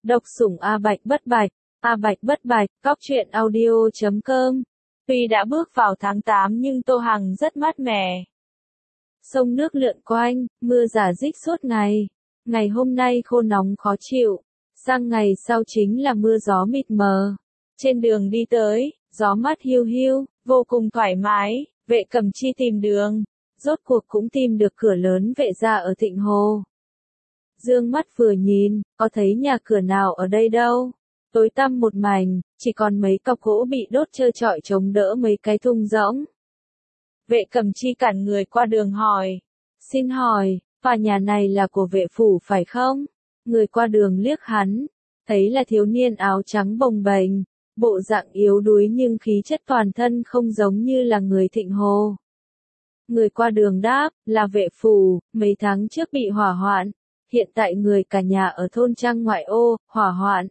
Độc sủng A Bạch bất bạch, cóc truyện audio.com. Tuy đã bước vào tháng 8 nhưng Tô Hằng rất mát mẻ. Sông nước lượn quanh, mưa rả rích suốt ngày. Ngày hôm nay khô nóng khó chịu, sang ngày sau chính là mưa gió mịt mờ. Trên đường đi tới, gió mát hiu hiu, vô cùng thoải mái, Vệ Cẩm Chi tìm đường, rốt cuộc cũng tìm được cửa lớn Vệ gia ở Thịnh Hồ. Dương mắt vừa nhìn, có thấy nhà cửa nào ở đây đâu. Tối tăm một mảnh, chỉ còn mấy cọc gỗ bị đốt trơ trọi chống đỡ mấy cái thung rỗng. Vệ Cẩm Chi cản người qua đường hỏi. Xin hỏi, tòa nhà này là của vệ phủ phải không? Người qua đường liếc hắn, thấy là thiếu niên áo trắng bồng bềnh, bộ dạng yếu đuối nhưng khí chất toàn thân không giống như là người Thịnh Hồ. Người qua đường đáp, là vệ phủ, mấy tháng trước bị hỏa hoạn, hiện tại người cả nhà ở thôn trang ngoại ô, hỏa hoạn.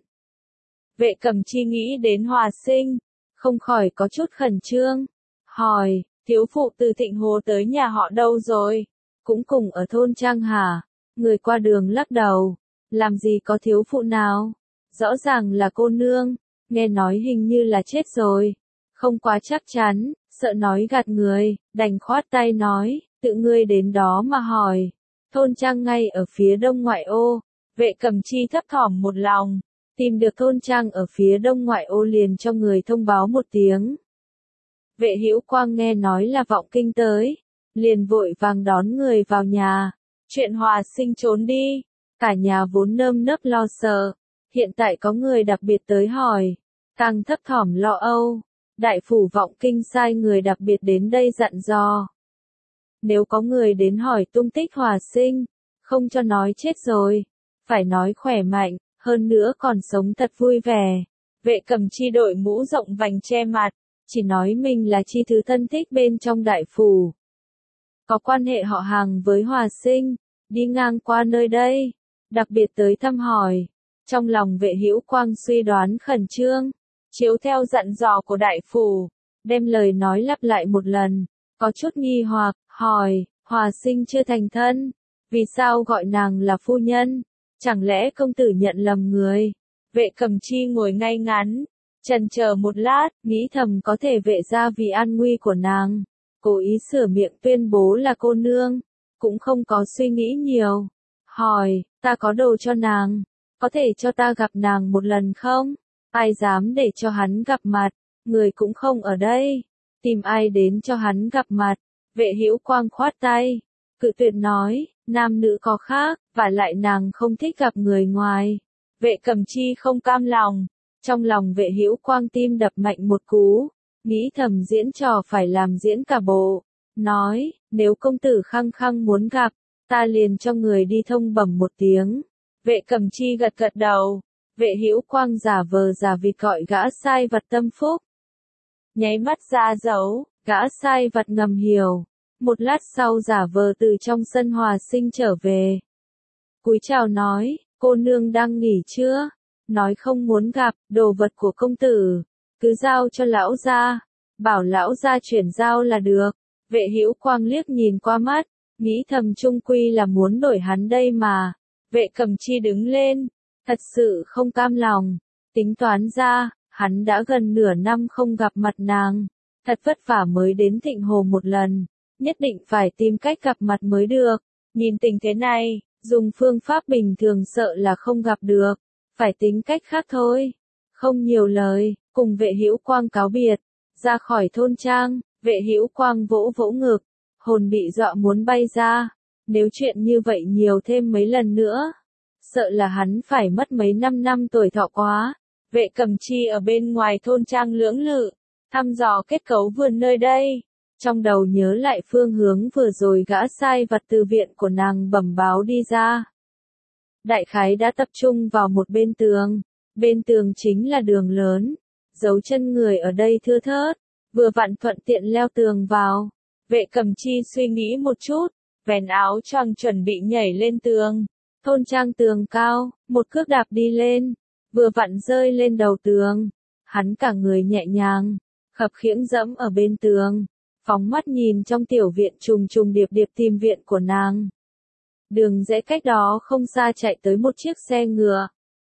Vệ Cẩm Chi nghĩ đến Hòa Sinh, không khỏi có chút khẩn trương, hỏi, thiếu phụ từ Thịnh Hồ tới nhà họ đâu rồi? Cũng cùng ở thôn trang hả? Người qua đường lắc đầu, làm gì có thiếu phụ nào? Rõ ràng là cô nương, nghe nói hình như là chết rồi. Không quá chắc chắn, sợ nói gạt người, đành khoát tay nói, tự ngươi đến đó mà hỏi. Thôn trang ngay ở phía đông ngoại ô. Vệ Cẩm Chi thấp thỏm một lòng, tìm được thôn trang ở phía đông ngoại ô liền cho người thông báo một tiếng. Vệ Hữu Quang nghe nói là vọng kinh tới, liền vội vàng đón người vào nhà. Chuyện Hòa Sinh trốn đi, cả nhà vốn nơm nớp lo sợ, hiện tại có người đặc biệt tới hỏi, càng thấp thỏm lo âu. Đại phủ vọng kinh sai người đặc biệt đến đây dặn dò. Nếu có người đến hỏi tung tích Hòa Sinh, không cho nói chết rồi, phải nói khỏe mạnh, hơn nữa còn sống thật vui vẻ. Vệ Cẩm Chi đội mũ rộng vành che mặt, chỉ nói mình là chi thứ thân thích bên trong đại phủ. Có quan hệ họ hàng với Hòa Sinh, đi ngang qua nơi đây, đặc biệt tới thăm hỏi. Trong lòng Vệ Hữu Quang suy đoán khẩn trương, chiếu theo dặn dò của đại phủ, đem lời nói lặp lại một lần, có chút nghi hoặc, hỏi, Hòa Sinh chưa thành thân, vì sao gọi nàng là phu nhân? Chẳng lẽ công tử nhận lầm người? Vệ Cẩm Chi ngồi ngay ngắn, chần chờ một lát, nghĩ thầm có thể vệ gia vì an nguy của nàng, cố ý sửa miệng tuyên bố là cô nương, cũng không có suy nghĩ nhiều. Hỏi, ta có đồ cho nàng, có thể cho ta gặp nàng một lần không? Ai dám để cho hắn gặp mặt, người cũng không ở đây, tìm ai đến cho hắn gặp mặt? Vệ Hữu Quang khoát tay, cự tuyệt nói, nam nữ có khác, và lại nàng không thích gặp người ngoài. Vệ Cẩm Chi không cam lòng, trong lòng Vệ Hữu Quang tim đập mạnh một cú, nghĩ thầm diễn trò phải làm diễn cả bộ, nói, nếu công tử khăng khăng muốn gặp, ta liền cho người đi thông bẩm một tiếng. Vệ Cẩm Chi gật gật đầu, Vệ Hữu Quang giả vờ giả vịt gọi gã sai vặt tâm phúc. Nháy mắt ra dấu, gã sai vặt ngầm hiểu, một lát sau giả vờ từ trong sân Hòa Sinh trở về. Cúi chào nói, cô nương đang nghỉ chưa? Nói không muốn gặp, đồ vật của công tử, cứ giao cho lão gia, bảo lão gia chuyển giao là được. Vệ Hữu Quang liếc nhìn qua mắt, nghĩ thầm chung quy là muốn đổi hắn đây mà. Vệ Cẩm Chi đứng lên, thật sự không cam lòng, tính toán ra, hắn đã gần nửa năm không gặp mặt nàng, thật vất vả mới đến Thịnh Hồ một lần, nhất định phải tìm cách gặp mặt mới được. Nhìn tình thế này, dùng phương pháp bình thường sợ là không gặp được, phải tính cách khác thôi. Không nhiều lời, cùng Vệ Hữu Quang cáo biệt, ra khỏi thôn trang. Vệ Hữu Quang vỗ vỗ ngực, hồn bị dọa muốn bay ra. Nếu chuyện như vậy nhiều thêm mấy lần nữa, sợ là hắn phải mất mấy năm tuổi thọ quá. Vệ Cẩm Chi ở bên ngoài thôn trang lưỡng lự, thăm dò kết cấu vườn nơi đây. Trong đầu nhớ lại phương hướng vừa rồi gã sai vặt từ viện của nàng bẩm báo đi ra. Đại khái đã tập trung vào một bên tường chính là đường lớn, dấu chân người ở đây thưa thớt, vừa vặn thuận tiện leo tường vào. Vệ Cẩm Chi suy nghĩ một chút, vén áo choàng chuẩn bị nhảy lên tường. Thôn trang tường cao, một cước đạp đi lên, vừa vặn rơi lên đầu tường. Hắn cả người nhẹ nhàng, khập khiễng dẫm ở bên tường, phóng mắt nhìn trong tiểu viện trùng trùng điệp điệp tìm viện của nàng. Đường rẽ cách đó không xa chạy tới một chiếc xe ngựa.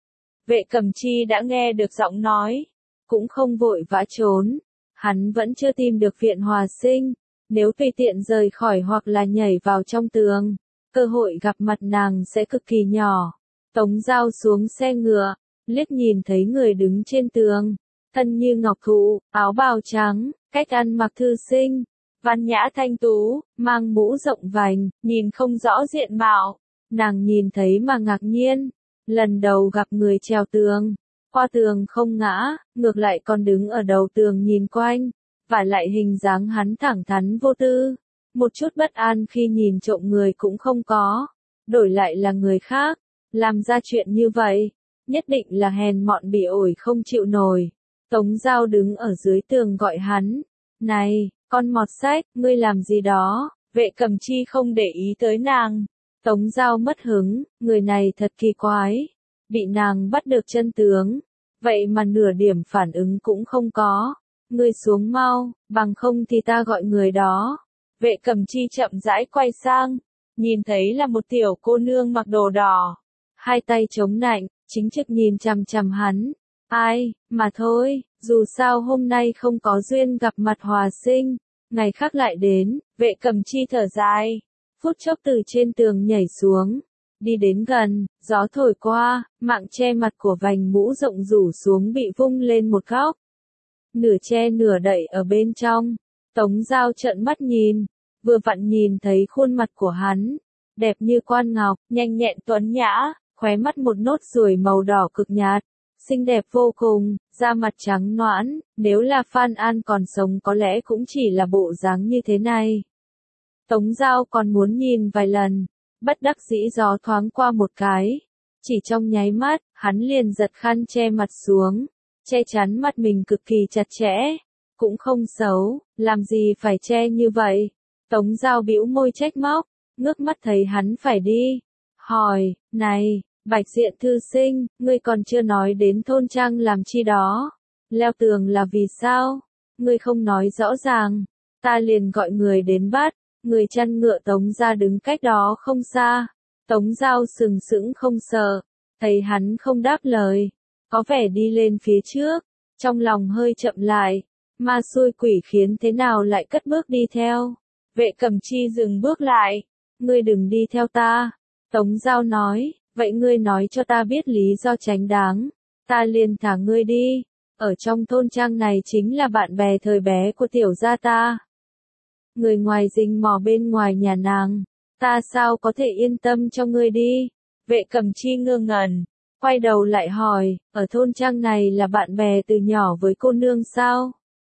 Vệ Cẩm Chi đã nghe được giọng nói, cũng không vội vã trốn. Hắn vẫn chưa tìm được Viện Hòa Sinh, nếu tùy tiện rời khỏi hoặc là nhảy vào trong tường, cơ hội gặp mặt nàng sẽ cực kỳ nhỏ. Tống Giao xuống xe ngựa, liếc nhìn thấy người đứng trên tường, thân như ngọc thụ, áo bào trắng, cách ăn mặc thư sinh, văn nhã thanh tú, mang mũ rộng vành, nhìn không rõ diện mạo. Nàng nhìn thấy mà ngạc nhiên, lần đầu gặp người trèo tường, qua tường không ngã, ngược lại còn đứng ở đầu tường nhìn quanh, và lại hình dáng hắn thẳng thắn vô tư, một chút bất an khi nhìn trộm người cũng không có, đổi lại là người khác, làm ra chuyện như vậy, nhất định là hèn mọn bỉ ổi không chịu nổi. Tống Giao đứng ở dưới tường gọi hắn, này, con mọt sách, ngươi làm gì đó, Vệ Cẩm Chi không để ý tới nàng. Tống Giao mất hứng, người này thật kỳ quái, bị nàng bắt được chân tướng, vậy mà nửa điểm phản ứng cũng không có. Ngươi xuống mau, bằng không thì ta gọi người đó. Vệ Cẩm Chi chậm rãi quay sang, nhìn thấy là một tiểu cô nương mặc đồ đỏ, hai tay chống nạnh, chính trực nhìn chằm chằm hắn. Ai, mà thôi, dù sao hôm nay không có duyên gặp mặt Hòa Sinh, ngày khác lại đến. Vệ Cẩm Chi thở dài, phút chốc từ trên tường nhảy xuống, đi đến gần, gió thổi qua, mạng che mặt của vành mũ rộng rủ xuống bị vung lên một góc, nửa che nửa đậy ở bên trong. Tống Giao trợn mắt nhìn, vừa vặn nhìn thấy khuôn mặt của hắn, đẹp như quan ngọc, nhanh nhẹn tuấn nhã, khóe mắt một nốt ruồi màu đỏ cực nhạt, xinh đẹp vô cùng, da mặt trắng nõn, nếu là Phan An còn sống có lẽ cũng chỉ là bộ dáng như thế này. Tống Giao còn muốn nhìn vài lần, bất đắc dĩ gió thoáng qua một cái, chỉ trong nháy mắt, hắn liền giật khăn che mặt xuống, che chắn mặt mình cực kỳ chặt chẽ, cũng không xấu, làm gì phải che như vậy. Tống Giao bĩu môi trách móc, ngước mắt thấy hắn phải đi, hỏi, này, Bạch Diện thư sinh, ngươi còn chưa nói đến thôn trang làm chi đó, leo tường là vì sao, ngươi không nói rõ ràng, ta liền gọi người đến bắt. Người chăn ngựa Tống ra đứng cách đó không xa, Tống Giao sừng sững không sợ, thấy hắn không đáp lời, có vẻ đi lên phía trước, trong lòng hơi chậm lại, ma xui quỷ khiến thế nào lại cất bước đi theo. Vệ Cẩm Chi dừng bước lại, ngươi đừng đi theo ta. Tống Giao nói, vậy ngươi nói cho ta biết lý do chính đáng, ta liền thả ngươi đi. Ở trong thôn trang này chính là bạn bè thời bé của tiểu gia ta. Người ngoài rình mò bên ngoài nhà nàng, ta sao có thể yên tâm cho ngươi đi. Vệ Cẩm Chi ngơ ngẩn, quay đầu lại hỏi, ở thôn trang này là bạn bè từ nhỏ với cô nương sao?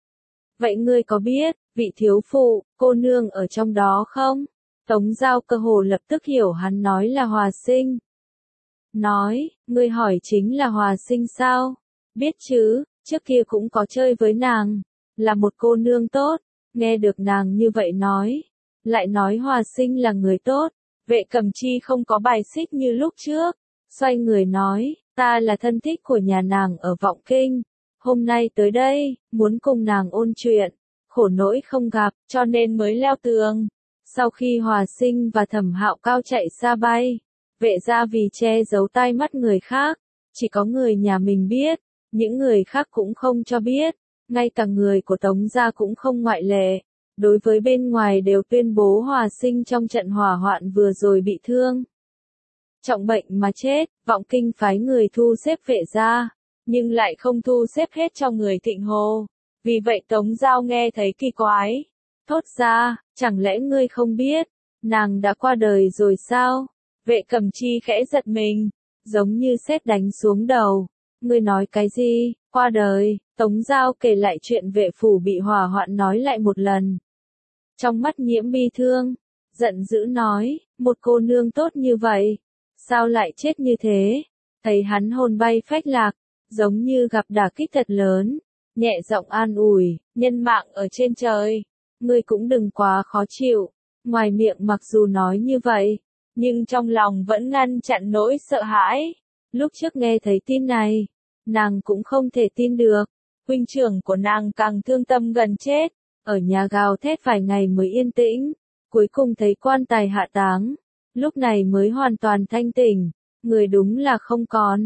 Vậy ngươi có biết, vị thiếu phụ, cô nương ở trong đó không? Tống Giao cơ hồ lập tức hiểu hắn nói là Hòa Sinh. Nói, ngươi hỏi chính là Hòa Sinh sao? Biết chứ, trước kia cũng có chơi với nàng, là một cô nương tốt. Nghe được nàng như vậy nói, lại nói Hòa Sinh là người tốt, Vệ Cẩm Chi không có bài xích như lúc trước, xoay người nói, ta là thân thích của nhà nàng ở Vọng Kinh, hôm nay tới đây, muốn cùng nàng ôn chuyện, khổ nỗi không gặp, cho nên mới leo tường. Sau khi Hòa Sinh và Thẩm Hạo Cao chạy xa bay, Vệ gia vì che giấu tai mắt người khác, chỉ có người nhà mình biết, những người khác cũng không cho biết. Ngay cả người của Tống gia cũng không ngoại lệ, đối với bên ngoài đều tuyên bố Hòa Sinh trong trận hỏa hoạn vừa rồi bị thương trọng bệnh mà chết. Vọng Kinh phái người thu xếp Vệ gia, nhưng lại không thu xếp hết cho người Thịnh Hồ. Vì vậy Tống Giao nghe thấy kỳ quái, thốt ra, chẳng lẽ ngươi không biết, nàng đã qua đời rồi sao? Vệ Cẩm Chi khẽ giật mình, giống như sét đánh xuống đầu. Ngươi nói cái gì, qua đời? Tống Giao kể lại chuyện vệ phủ bị hỏa hoạn nói lại một lần. Trong mắt nhiễm bi thương, giận dữ nói, một cô nương tốt như vậy, sao lại chết như thế? Thấy hắn hồn bay phách lạc, giống như gặp đả kích thật lớn, nhẹ giọng an ủi, nhân mạng ở trên trời, ngươi cũng đừng quá khó chịu. Ngoài miệng mặc dù nói như vậy, nhưng trong lòng vẫn ngăn chặn nỗi sợ hãi. Lúc trước nghe thấy tin này, nàng cũng không thể tin được. Huynh trưởng của nàng càng thương tâm gần chết, ở nhà gào thét vài ngày mới yên tĩnh, cuối cùng thấy quan tài hạ táng, lúc này mới hoàn toàn thanh tỉnh, người đúng là không còn.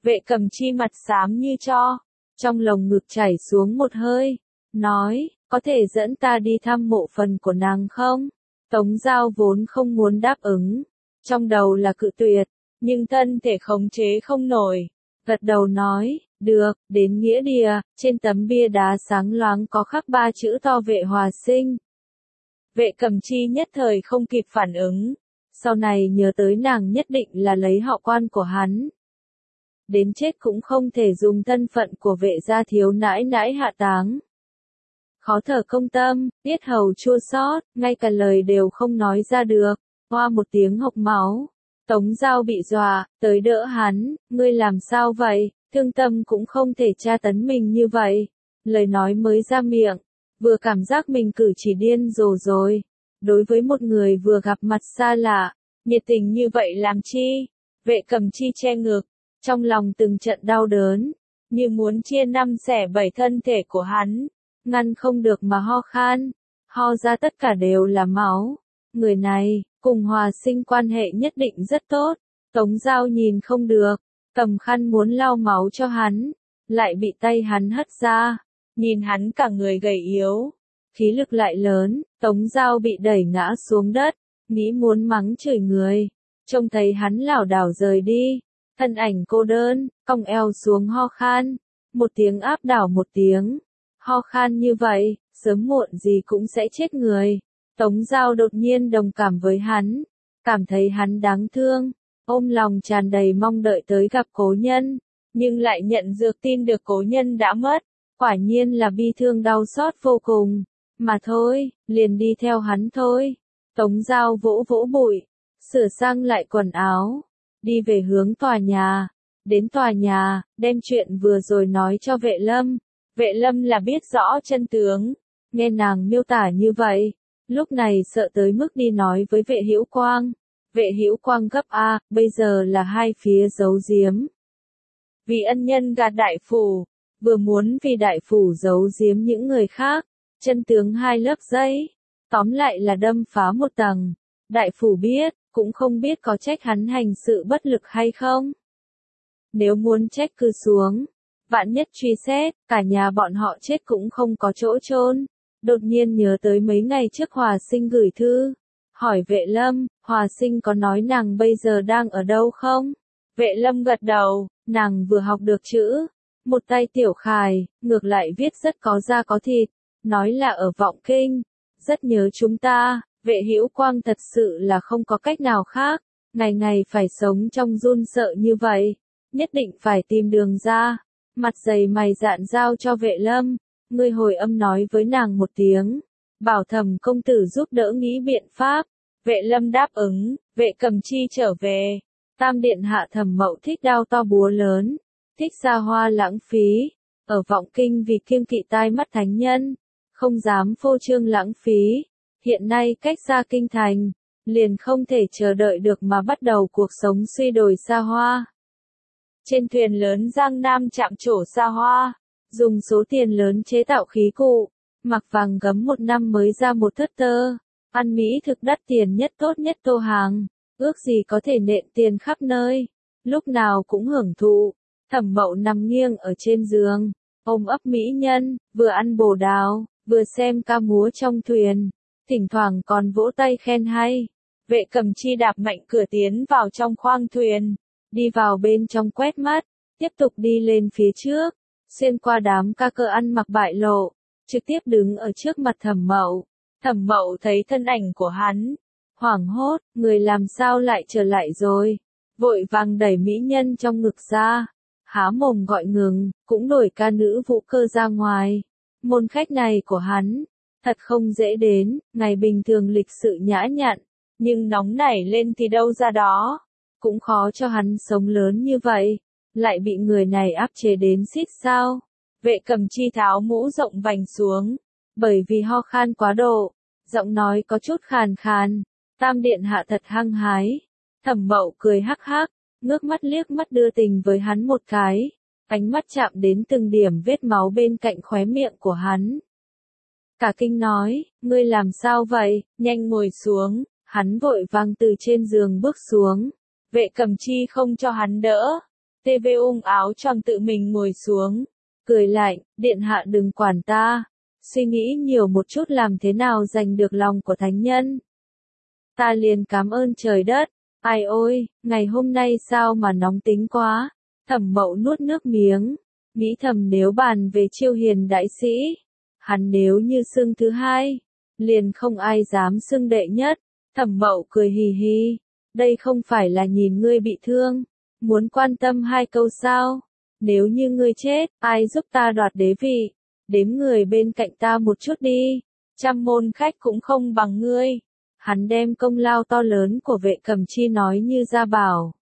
Vệ Cầm Chi mặt xám như tro, trong lồng ngực chảy xuống một hơi, nói, có thể dẫn ta đi thăm mộ phần của nàng không? Tống Giao vốn không muốn đáp ứng, trong đầu là cự tuyệt, nhưng thân thể khống chế không nổi, gật đầu nói, được, đến nghĩa địa, trên tấm bia đá sáng loáng có khắc 3 chữ to Vệ Hòa Sinh. Vệ Cầm Chi nhất thời không kịp phản ứng, sau này nhớ tới nàng nhất định là lấy họ Quan của hắn. Đến chết cũng không thể dùng thân phận của Vệ gia thiếu nãi nãi hạ táng. Khó thở công tâm, yết hầu chua xót, ngay cả lời đều không nói ra được, hoa một tiếng hộc máu. Tống Giao bị dọa, tới đỡ hắn, ngươi làm sao vậy, thương tâm cũng không thể tra tấn mình như vậy. Lời nói mới ra miệng, vừa cảm giác mình cử chỉ điên rồ rồi. Đối với một người vừa gặp mặt xa lạ, nhiệt tình như vậy làm chi? Vệ Cầm Chi che ngực, trong lòng từng trận đau đớn, như muốn chia 5 xẻ 7 thân thể của hắn, ngăn không được mà ho khan, ho ra tất cả đều là máu. Người này, cùng Hòa Sinh quan hệ nhất định rất tốt, Tống Giao nhìn không được, cầm khăn muốn lau máu cho hắn, lại bị tay hắn hất ra, nhìn hắn cả người gầy yếu, khí lực lại lớn, Tống Giao bị đẩy ngã xuống đất, nghĩ muốn mắng chửi người, trông thấy hắn lảo đảo rời đi, thân ảnh cô đơn, cong eo xuống ho khan, một tiếng áp đảo một tiếng, ho khan như vậy, sớm muộn gì cũng sẽ chết người. Tống Giao đột nhiên đồng cảm với hắn, cảm thấy hắn đáng thương, ôm lòng tràn đầy mong đợi tới gặp cố nhân, nhưng lại nhận được tin được cố nhân đã mất, quả nhiên là bi thương đau xót vô cùng, mà thôi, liền đi theo hắn thôi. Tống Giao vỗ vỗ bụi, sửa sang lại quần áo, đi về hướng tòa nhà, đến tòa nhà, đem chuyện vừa rồi nói cho Vệ Lâm. Vệ Lâm là biết rõ chân tướng, nghe nàng miêu tả như vậy, lúc này sợ tới mức đi nói với Vệ Hữu Quang. Vệ Hữu Quang gấp a, bây giờ là hai phía giấu giếm. Vì ân nhân gạt đại phủ, vừa muốn vì đại phủ giấu giếm những người khác, chân tướng hai lớp giấy, tóm lại là đâm phá một tầng. Đại phủ biết, cũng không biết có trách hắn hành sự bất lực hay không. Nếu muốn trách cứ xuống, vạn nhất truy xét, cả nhà bọn họ chết cũng không có chỗ chôn. Đột nhiên nhớ tới mấy ngày trước Hòa Sinh gửi thư, hỏi Vệ Lâm, Hòa Sinh có nói nàng bây giờ đang ở đâu không? Vệ Lâm gật đầu, nàng vừa học được chữ, một tay tiểu khài, ngược lại viết rất có da có thịt, nói là ở Vọng Kinh, rất nhớ chúng ta. Vệ Hữu Quang thật sự là không có cách nào khác, ngày ngày phải sống trong run sợ như vậy, nhất định phải tìm đường ra. Mặt dày mày dạn giao cho Vệ Lâm, ngươi hồi âm nói với nàng một tiếng, bảo Thẩm công tử giúp đỡ nghĩ biện pháp. Vệ Lâm đáp ứng, Vệ Cầm Chi trở về, Tam điện hạ Thẩm Mậu thích đao to búa lớn, thích xa hoa lãng phí, ở Vọng Kinh vì kiêng kỵ tai mắt thánh nhân, không dám phô trương lãng phí. Hiện nay cách xa kinh thành, liền không thể chờ đợi được mà bắt đầu cuộc sống suy đồi xa hoa. Trên thuyền lớn Giang Nam chạm trổ xa hoa, dùng số tiền lớn chế tạo khí cụ, mặc vàng gấm một năm mới ra một thớt tơ, ăn mỹ thực đắt tiền nhất tốt nhất tô hàng, ước gì có thể nện tiền khắp nơi, lúc nào cũng hưởng thụ. Thẩm Mậu nằm nghiêng ở trên giường, ôm ấp mỹ nhân, vừa ăn bồ đào, vừa xem ca múa trong thuyền. Thỉnh thoảng còn vỗ tay khen hay. Vệ Cầm Chi đạp mạnh cửa tiến vào trong khoang thuyền, đi vào bên trong quét mắt, tiếp tục đi lên phía trước, xuyên qua đám ca cơ ăn mặc bại lộ, trực tiếp đứng ở trước mặt Thẩm Mậu. Thẩm Mậu thấy thân ảnh của hắn, hoảng hốt, người làm sao lại trở lại rồi, vội vàng đẩy mỹ nhân trong ngực ra, há mồm gọi ngừng, cũng đổi ca nữ vũ cơ ra ngoài. Môn khách này của hắn, thật không dễ đến, ngày bình thường lịch sự nhã nhặn, nhưng nóng nảy lên thì đâu ra đó, cũng khó cho hắn sống lớn như vậy, lại bị người này áp chế đến xít sao. Vệ Cầm Chi tháo mũ rộng vành xuống, bởi vì ho khan quá độ, giọng nói có chút khàn khàn. Tam điện hạ thật hăng hái. Thẩm Mậu cười hắc hắc, ngước mắt liếc mắt đưa tình với hắn một cái, ánh mắt chạm đến từng điểm vết máu bên cạnh khóe miệng của hắn. Cả kinh nói, ngươi làm sao vậy, nhanh ngồi xuống. Hắn vội vàng từ trên giường bước xuống, Vệ Cầm Chi không cho hắn đỡ, TV áo choàng tự mình ngồi xuống, cười lạnh, điện hạ đừng quản ta, suy nghĩ nhiều một chút làm thế nào giành được lòng của thánh nhân. Ta liền cảm ơn trời đất, ai ôi, ngày hôm nay sao mà nóng tính quá, Thẩm Mậu nuốt nước miếng, nghĩ thầm nếu bàn về Chiêu Hiền đại sĩ, hắn nếu như xưng thứ hai, liền không ai dám xưng đệ nhất. Thẩm Mậu cười hì hì, đây không phải là nhìn ngươi bị thương, muốn quan tâm hai câu sao, nếu như ngươi chết, ai giúp ta đoạt đế vị, đếm người bên cạnh ta một chút đi, trăm môn khách cũng không bằng ngươi. Hắn đem công lao to lớn của Vệ Cẩm Chi nói như ra bảo.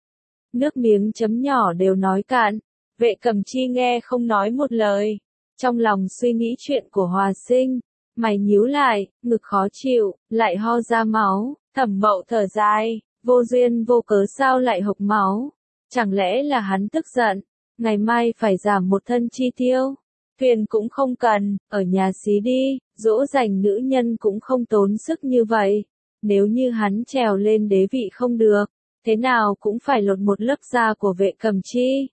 Nước miếng chấm nhỏ đều nói cạn, Vệ Cẩm Chi nghe không nói một lời, trong lòng suy nghĩ chuyện của Hòa Sinh, mày nhíu lại, ngực khó chịu, lại ho ra máu. Thẩm Mậu thở dài, vô duyên vô cớ sao lại hộc máu, chẳng lẽ là hắn tức giận, ngày mai phải giảm một thân chi tiêu, thuyền cũng không cần, ở nhà xí đi, dỗ dành nữ nhân cũng không tốn sức như vậy, nếu như hắn trèo lên đế vị không được, thế nào cũng phải lột một lớp da của Vệ Cẩm Chi.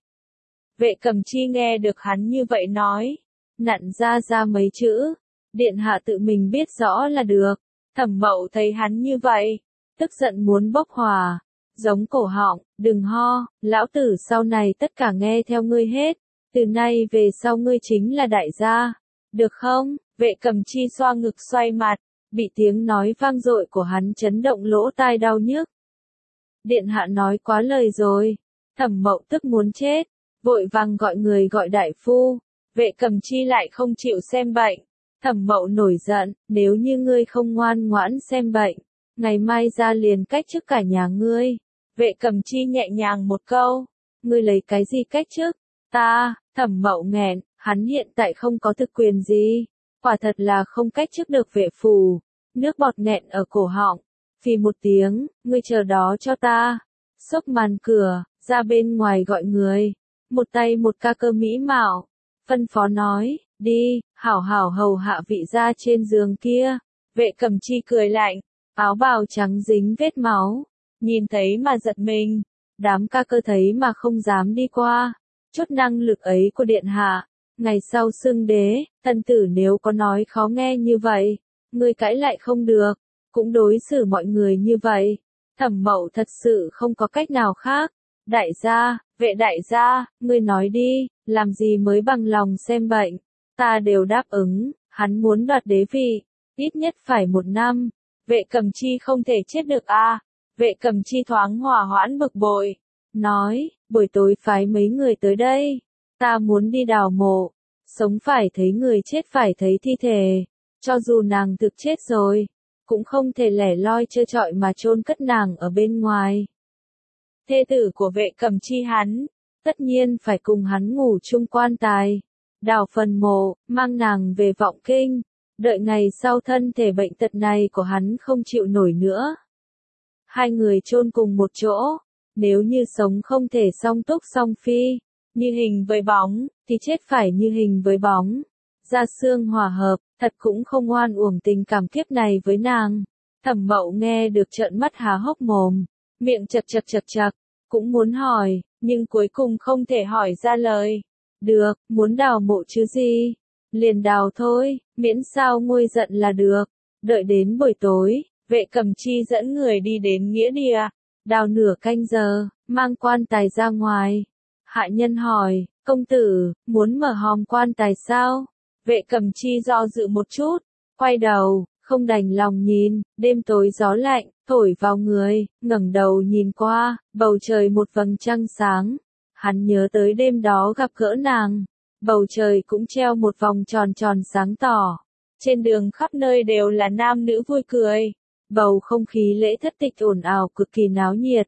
Vệ Cẩm Chi nghe được hắn như vậy nói, nặn ra mấy chữ, điện hạ tự mình biết rõ là được. Thẩm Mậu thấy hắn như vậy, tức giận muốn bốc hỏa, giống cổ họng, đừng ho, lão tử sau này tất cả nghe theo ngươi hết, từ nay về sau ngươi chính là đại gia, được không? Vệ Cẩm Chi xoa ngực xoay mặt, bị tiếng nói vang dội của hắn chấn động lỗ tai đau nhức. Điện hạ nói quá lời rồi, Thẩm Mậu tức muốn chết, vội vàng gọi người gọi đại phu, Vệ Cẩm Chi lại không chịu xem bệnh. Thẩm Mậu nổi giận, nếu như ngươi không ngoan ngoãn xem bệnh, ngày mai ra liền cách chức cả nhà ngươi. Vệ Cẩm Chi nhẹ nhàng một câu, ngươi lấy cái gì cách chức? Ta, Thẩm Mậu nghẹn, hắn hiện tại không có thực quyền gì, quả thật là không cách chức được vệ phủ, nước bọt nghẹn ở cổ họng, phì một tiếng, ngươi chờ đó cho ta. Xốc màn cửa, ra bên ngoài gọi người, một tay một ca cơ mỹ mạo, phân phó nói, đi, hảo hảo hầu hạ vị gia trên giường kia. Vệ Cẩm Chi cười lạnh, áo bào trắng dính vết máu, nhìn thấy mà giật mình, đám ca cơ thấy mà không dám đi qua, chút năng lực ấy của điện hạ, ngày sau xưng đế, tân tử nếu có nói khó nghe như vậy, ngươi cãi lại không được, cũng đối xử mọi người như vậy. Thẩm Mậu thật sự không có cách nào khác. Đại gia, Vệ đại gia, ngươi nói đi, làm gì mới bằng lòng xem bệnh, ta đều đáp ứng, hắn muốn đoạt đế vị, ít nhất phải 1 năm, Vệ Cẩm Chi không thể chết được a. Vệ Cẩm Chi thoáng hòa hoãn bực bội, nói, buổi tối phái mấy người tới đây, ta muốn đi đào mộ, sống phải thấy người chết phải thấy thi thể, cho dù nàng thực chết rồi, cũng không thể lẻ loi trơ trọi mà chôn cất nàng ở bên ngoài. Thê tử của Vệ Cẩm Chi hắn, tất nhiên phải cùng hắn ngủ chung quan tài, đào phần mộ, mang nàng về vọng kinh, đợi ngày sau thân thể bệnh tật này của hắn không chịu nổi nữa. Hai người chôn cùng một chỗ, nếu như sống không thể song túc song phi, như hình với bóng, thì chết phải như hình với bóng. Da xương hòa hợp, thật cũng không oan uổng tình cảm kiếp này với nàng. Thẩm Mậu nghe được trợn mắt há hốc mồm, miệng chật chật, cũng muốn hỏi, nhưng cuối cùng không thể hỏi ra lời. Được, muốn đào mộ chứ gì? Liền đào thôi, miễn sao nguôi giận là được. Đợi đến buổi tối, Vệ Cẩm Chi dẫn người đi đến nghĩa địa, đào nửa canh giờ, mang quan tài ra ngoài. Hạ nhân hỏi, công tử, muốn mở hòm quan tài sao? Vệ Cẩm Chi do dự một chút, quay đầu, không đành lòng nhìn, đêm tối gió lạnh, thổi vào người, ngẩng đầu nhìn qua, bầu trời một vầng trăng sáng. Hắn nhớ tới đêm đó gặp gỡ nàng, bầu trời cũng treo một vòng tròn tròn sáng tỏ. Trên đường khắp nơi đều là nam nữ vui cười, bầu không khí lễ thất tịch ồn ào cực kỳ náo nhiệt.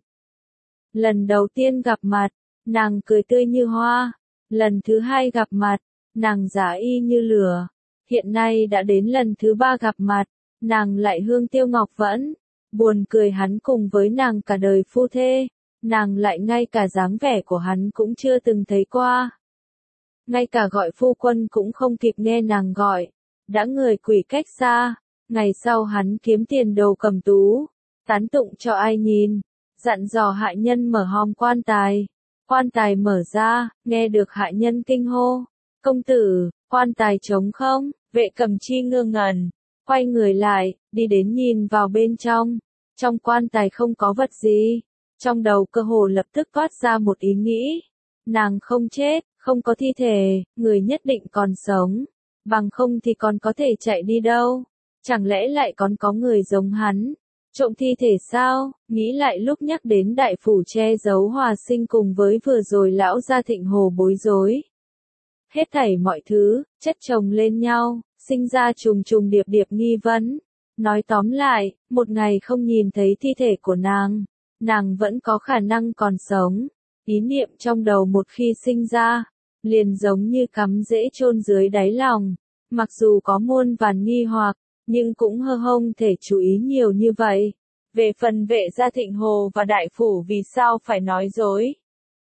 Lần đầu tiên gặp mặt, nàng cười tươi như hoa, lần thứ hai gặp mặt, nàng giả y như lửa, hiện nay đã đến lần thứ 3 gặp mặt, nàng lại hương tiêu ngọc vẫn, buồn cười hắn cùng với nàng cả đời phu thê, nàng lại ngay cả dáng vẻ của hắn cũng chưa từng thấy qua. Ngay cả gọi phu quân cũng không kịp nghe nàng gọi, đã người quỷ cách xa, ngày sau hắn kiếm tiền đồ cầm tú, tán tụng cho ai nhìn, dặn dò hạ nhân mở hòm quan tài, Quan tài mở ra, nghe được hạ nhân kinh hô. Công tử, quan tài trống không? Vệ Cầm Chi ngơ ngẩn, quay người lại, đi đến nhìn vào bên trong. Trong quan tài không có vật gì. Trong đầu cơ hồ lập tức toát ra một ý nghĩ. Nàng không chết, không có thi thể, người nhất định còn sống. Bằng không thì còn có thể chạy đi đâu. Chẳng lẽ lại còn có người giống hắn? Trộm thi thể sao? Nghĩ lại lúc nhắc đến đại phủ che giấu Hòa Sinh cùng với vừa rồi lão gia Thịnh Hồ bối rối. Hết thảy mọi thứ, chất chồng lên nhau, sinh ra trùng trùng điệp điệp nghi vấn. Nói tóm lại, một ngày không nhìn thấy thi thể của nàng vẫn có khả năng còn sống. Ý niệm trong đầu một khi sinh ra, liền giống như cắm rễ chôn dưới đáy lòng. Mặc dù có muôn vàn nghi hoặc, nhưng cũng không thể chú ý nhiều như vậy. Về phần Vệ gia Thịnh Hồ và đại phủ vì sao phải nói dối.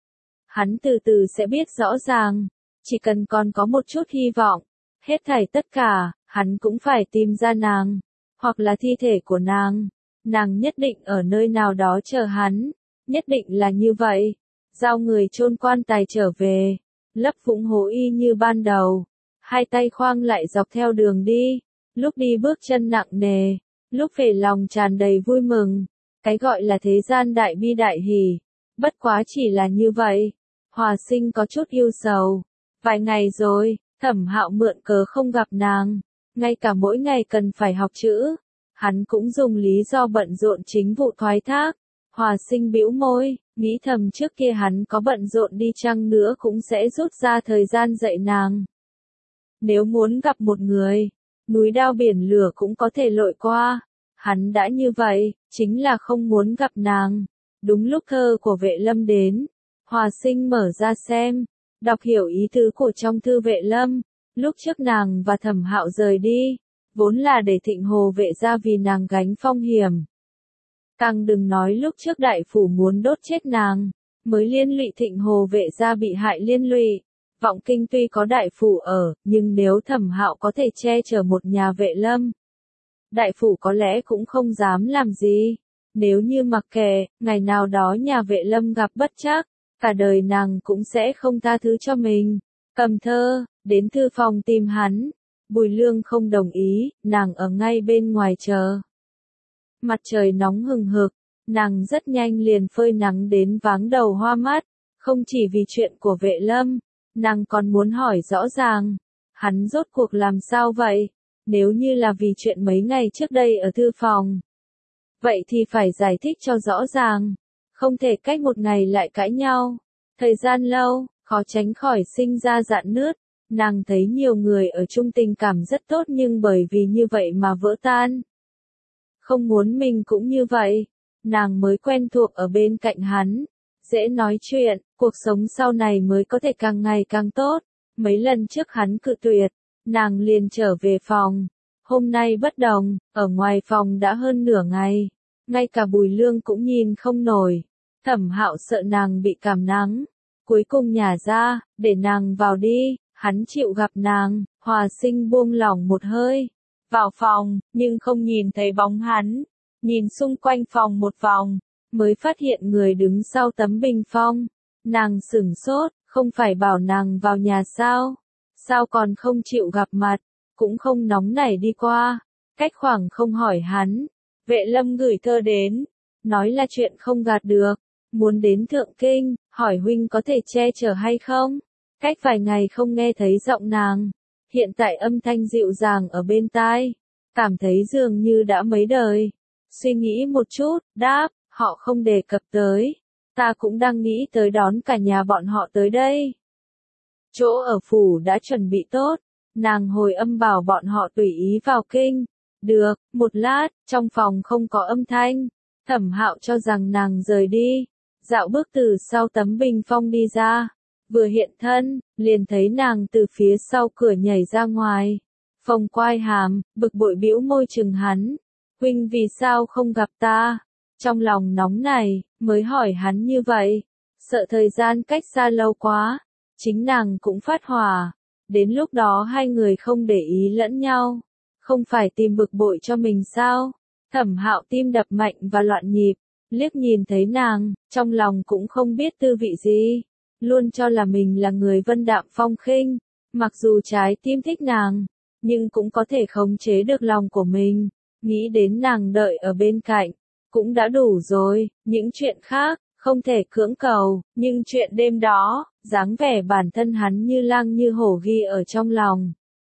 Hắn từ từ sẽ biết rõ ràng, chỉ cần còn có một chút hy vọng, hết thảy tất cả, hắn cũng phải tìm ra nàng, hoặc là thi thể của nàng nhất định ở nơi nào đó chờ hắn, nhất định là như vậy. Giao người chôn quan tài trở về, lấp vũng hố y như ban đầu, hai tay khoang lại dọc theo đường đi. Lúc đi bước chân nặng nề, lúc về lòng tràn đầy vui mừng. Cái gọi là thế gian đại bi đại hỉ, bất quá chỉ là như vậy. Hòa Sinh có chút yêu sầu. Vài ngày rồi, Thẩm Hạo mượn cớ không gặp nàng, ngay cả mỗi ngày cần phải học chữ, hắn cũng dùng lý do bận rộn chính vụ thoái thác. Hòa Sinh bĩu môi, nghĩ thầm trước kia hắn có bận rộn đi chăng nữa cũng sẽ rút ra thời gian dạy nàng. Nếu muốn gặp một người, núi đao biển lửa cũng có thể lội qua. Hắn đã như vậy, chính là không muốn gặp nàng. Đúng lúc thơ của Vệ Lâm đến, Hòa Sinh mở ra xem, đọc hiểu ý tứ của trong thư Vệ Lâm. Lúc trước nàng và Thẩm Hạo rời đi, vốn là để Thịnh Hồ Vệ gia vì nàng gánh phong hiểm. Càng đừng nói lúc trước đại phủ muốn đốt chết nàng, mới liên lụy Thịnh Hồ Vệ gia bị hại liên lụy. Vọng Kinh tuy có đại phủ ở, nhưng nếu Thẩm Hạo có thể che chở một nhà Vệ Lâm, đại phủ có lẽ cũng không dám làm gì. Nếu như mặc kệ, ngày nào đó nhà Vệ Lâm gặp bất trắc, cả đời nàng cũng sẽ không tha thứ cho mình. Cầm thơ, đến thư phòng tìm hắn. Bùi Lương không đồng ý, nàng ở ngay bên ngoài chờ. Mặt trời nóng hừng hực, nàng rất nhanh liền phơi nắng đến váng đầu hoa mắt. Không chỉ vì chuyện của Vệ Lâm, nàng còn muốn hỏi rõ ràng, hắn rốt cuộc làm sao vậy? Nếu như là vì chuyện mấy ngày trước đây ở thư phòng, vậy thì phải giải thích cho rõ ràng, không thể cách một ngày lại cãi nhau. Thời gian lâu, khó tránh khỏi sinh ra rạn nứt. Nàng thấy nhiều người ở chung tình cảm rất tốt nhưng bởi vì như vậy mà vỡ tan. Không muốn mình cũng như vậy, nàng mới quen thuộc ở bên cạnh hắn, dễ nói chuyện, cuộc sống sau này mới có thể càng ngày càng tốt. Mấy lần trước hắn cự tuyệt, nàng liền trở về phòng. Hôm nay bất đồng, ở ngoài phòng đã hơn nửa ngày, ngay cả Bùi Lương cũng nhìn không nổi. Thẩm Hạo sợ nàng bị cảm nắng, cuối cùng nhả ra, để nàng vào đi. Hắn chịu gặp nàng, Hòa Sinh buông lỏng một hơi. Vào phòng, nhưng không nhìn thấy bóng hắn. Nhìn xung quanh phòng một vòng, mới phát hiện người đứng sau tấm bình phong. Nàng sửng sốt, không phải bảo nàng vào nhà sao? Sao còn không chịu gặp mặt, cũng không nóng nảy đi qua. Cách khoảng không hỏi hắn. Vệ Lâm gửi thơ đến, nói là chuyện không gạt được. Muốn đến Thượng Kinh, hỏi huynh có thể che chở hay không? Cách vài ngày không nghe thấy giọng nàng, hiện tại âm thanh dịu dàng ở bên tai, cảm thấy dường như đã mấy đời. Suy nghĩ một chút, đáp, họ không đề cập tới, ta cũng đang nghĩ tới đón cả nhà bọn họ tới đây. Chỗ ở phủ đã chuẩn bị tốt, nàng hồi âm bảo bọn họ tùy ý vào kinh. Được, một lát, trong phòng không có âm thanh, Thẩm Hạo cho rằng nàng rời đi, dạo bước từ sau tấm bình phong đi ra. Vừa hiện thân, liền thấy nàng từ phía sau cửa nhảy ra ngoài. Phồng quai hàm, bực bội bĩu môi chừng hắn. Huynh vì sao không gặp ta? Trong lòng nóng này, mới hỏi hắn như vậy. Sợ thời gian cách xa lâu quá. Chính nàng cũng phát hỏa. Đến lúc đó hai người không để ý lẫn nhau. Không phải tìm bực bội cho mình sao? Thẩm Hạo tim đập mạnh và loạn nhịp. liếc nhìn thấy nàng, trong lòng cũng không biết tư vị gì, luôn cho là mình là người vân đạm phong khinh, mặc dù trái tim thích nàng, nhưng cũng có thể khống chế được lòng của mình, nghĩ đến nàng đợi ở bên cạnh, cũng đã đủ rồi, những chuyện khác, không thể cưỡng cầu, nhưng chuyện đêm đó, dáng vẻ bản thân hắn như lang như hổ ghi ở trong lòng.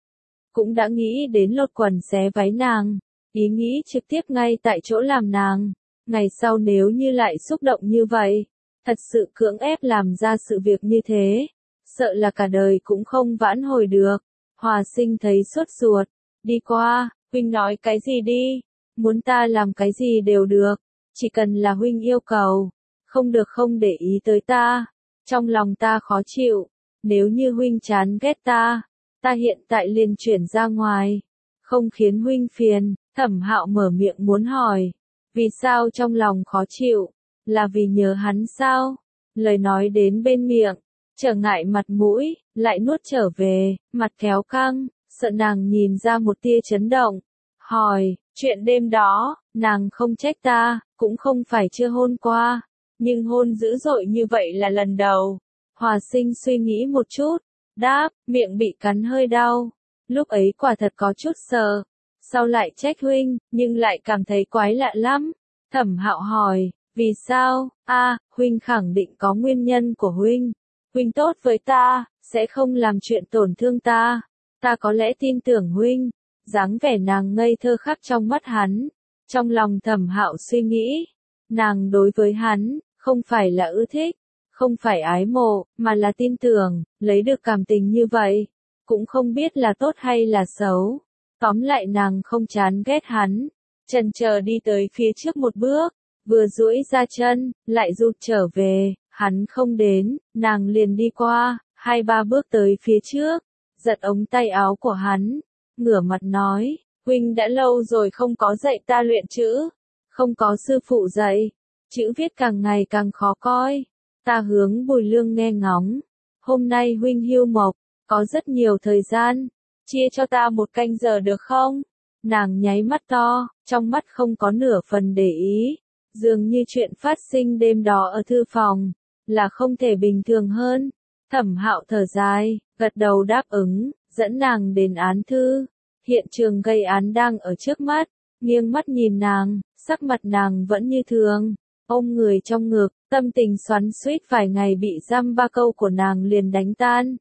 Cũng đã nghĩ đến lột quần xé váy nàng, ý nghĩ trực tiếp ngay tại chỗ làm nàng, ngày sau nếu như lại xúc động như vậy, thật sự cưỡng ép làm ra sự việc như thế, sợ là cả đời cũng không vãn hồi được. Hòa Sinh thấy sốt ruột, đi qua, huynh nói cái gì đi, muốn ta làm cái gì đều được, chỉ cần là huynh yêu cầu, không được không để ý tới ta, trong lòng ta khó chịu, nếu như huynh chán ghét ta hiện tại liền chuyển ra ngoài, không khiến huynh phiền. Thẩm Hạo mở miệng muốn hỏi, vì sao trong lòng khó chịu, là vì nhớ hắn sao? Lời nói đến bên miệng, trở ngại mặt mũi, lại nuốt trở về, mặt kéo căng, sợ nàng nhìn ra một tia chấn động. Hỏi, chuyện đêm đó, nàng không trách ta, cũng không phải chưa hôn qua, nhưng hôn dữ dội như vậy là lần đầu. Hòa Sinh suy nghĩ một chút, đáp, miệng bị cắn hơi đau, lúc ấy quả thật có chút sợ, sau lại trách huynh, nhưng lại cảm thấy quái lạ lắm. Thẩm Hạo hỏi, vì sao? Huynh khẳng định có nguyên nhân của huynh. Huynh tốt với ta, sẽ không làm chuyện tổn thương ta. Ta có lẽ tin tưởng huynh. Dáng vẻ nàng ngây thơ khắc trong mắt hắn. Trong lòng Thẩm Hạo suy nghĩ, nàng đối với hắn, không phải là ưa thích, không phải ái mộ, mà là tin tưởng, lấy được cảm tình như vậy, cũng không biết là tốt hay là xấu. Tóm lại nàng không chán ghét hắn, chần chờ đi tới phía trước một bước, vừa duỗi ra chân, lại rụt trở về, hắn không đến, nàng liền đi qua, 2-3 bước tới phía trước, giật ống tay áo của hắn, ngửa mặt nói, huynh đã lâu rồi không có dạy ta luyện chữ, không có sư phụ dạy, chữ viết càng ngày càng khó coi, ta hướng Bùi Lương nghe ngóng, hôm nay huynh hưu mộc, có rất nhiều thời gian, chia cho ta 1 canh giờ được không? Nàng nháy mắt to, trong mắt không có nửa phần để ý, dường như chuyện phát sinh đêm đó ở thư phòng, là không thể bình thường hơn. Thẩm Hạo thở dài, gật đầu đáp ứng, dẫn nàng đến án thư, hiện trường gây án đang ở trước mắt, nghiêng mắt nhìn nàng, sắc mặt nàng vẫn như thường, ôm người trong ngực, tâm tình xoắn xuýt vài ngày bị dăm ba câu của nàng liền đánh tan.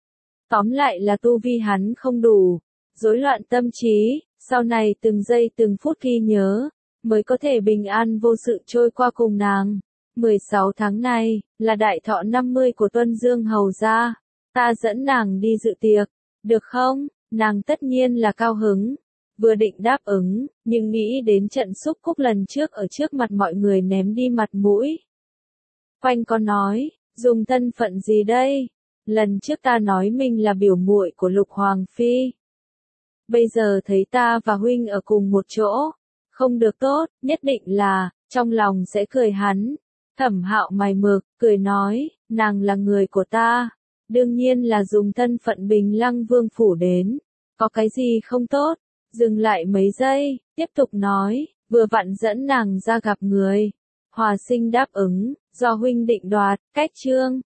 Tóm lại là tu vi hắn không đủ, rối loạn tâm trí, sau này từng giây từng phút ghi nhớ, mới có thể bình an vô sự trôi qua cùng nàng. 16 tháng này, là đại thọ 50 của Tuân Dương Hầu gia, ta dẫn nàng đi dự tiệc, được không? Nàng tất nhiên là cao hứng, vừa định đáp ứng, nhưng nghĩ đến trận xúc cúc lần trước ở trước mặt mọi người ném đi mặt mũi. Khoanh có nói, dùng thân phận gì đây? Lần trước ta nói mình là biểu muội của Lục Hoàng Phi. Bây giờ thấy ta và huynh ở cùng một chỗ, không được tốt, nhất định là, trong lòng sẽ cười hắn. Thẩm Hạo mày mực, cười nói, nàng là người của ta, đương nhiên là dùng thân phận Bình Lăng Vương phủ đến, có cái gì không tốt, dừng lại mấy giây, tiếp tục nói, vừa vặn dẫn nàng ra gặp người. Hòa Sinh đáp ứng, do huynh định đoạt, cách chương.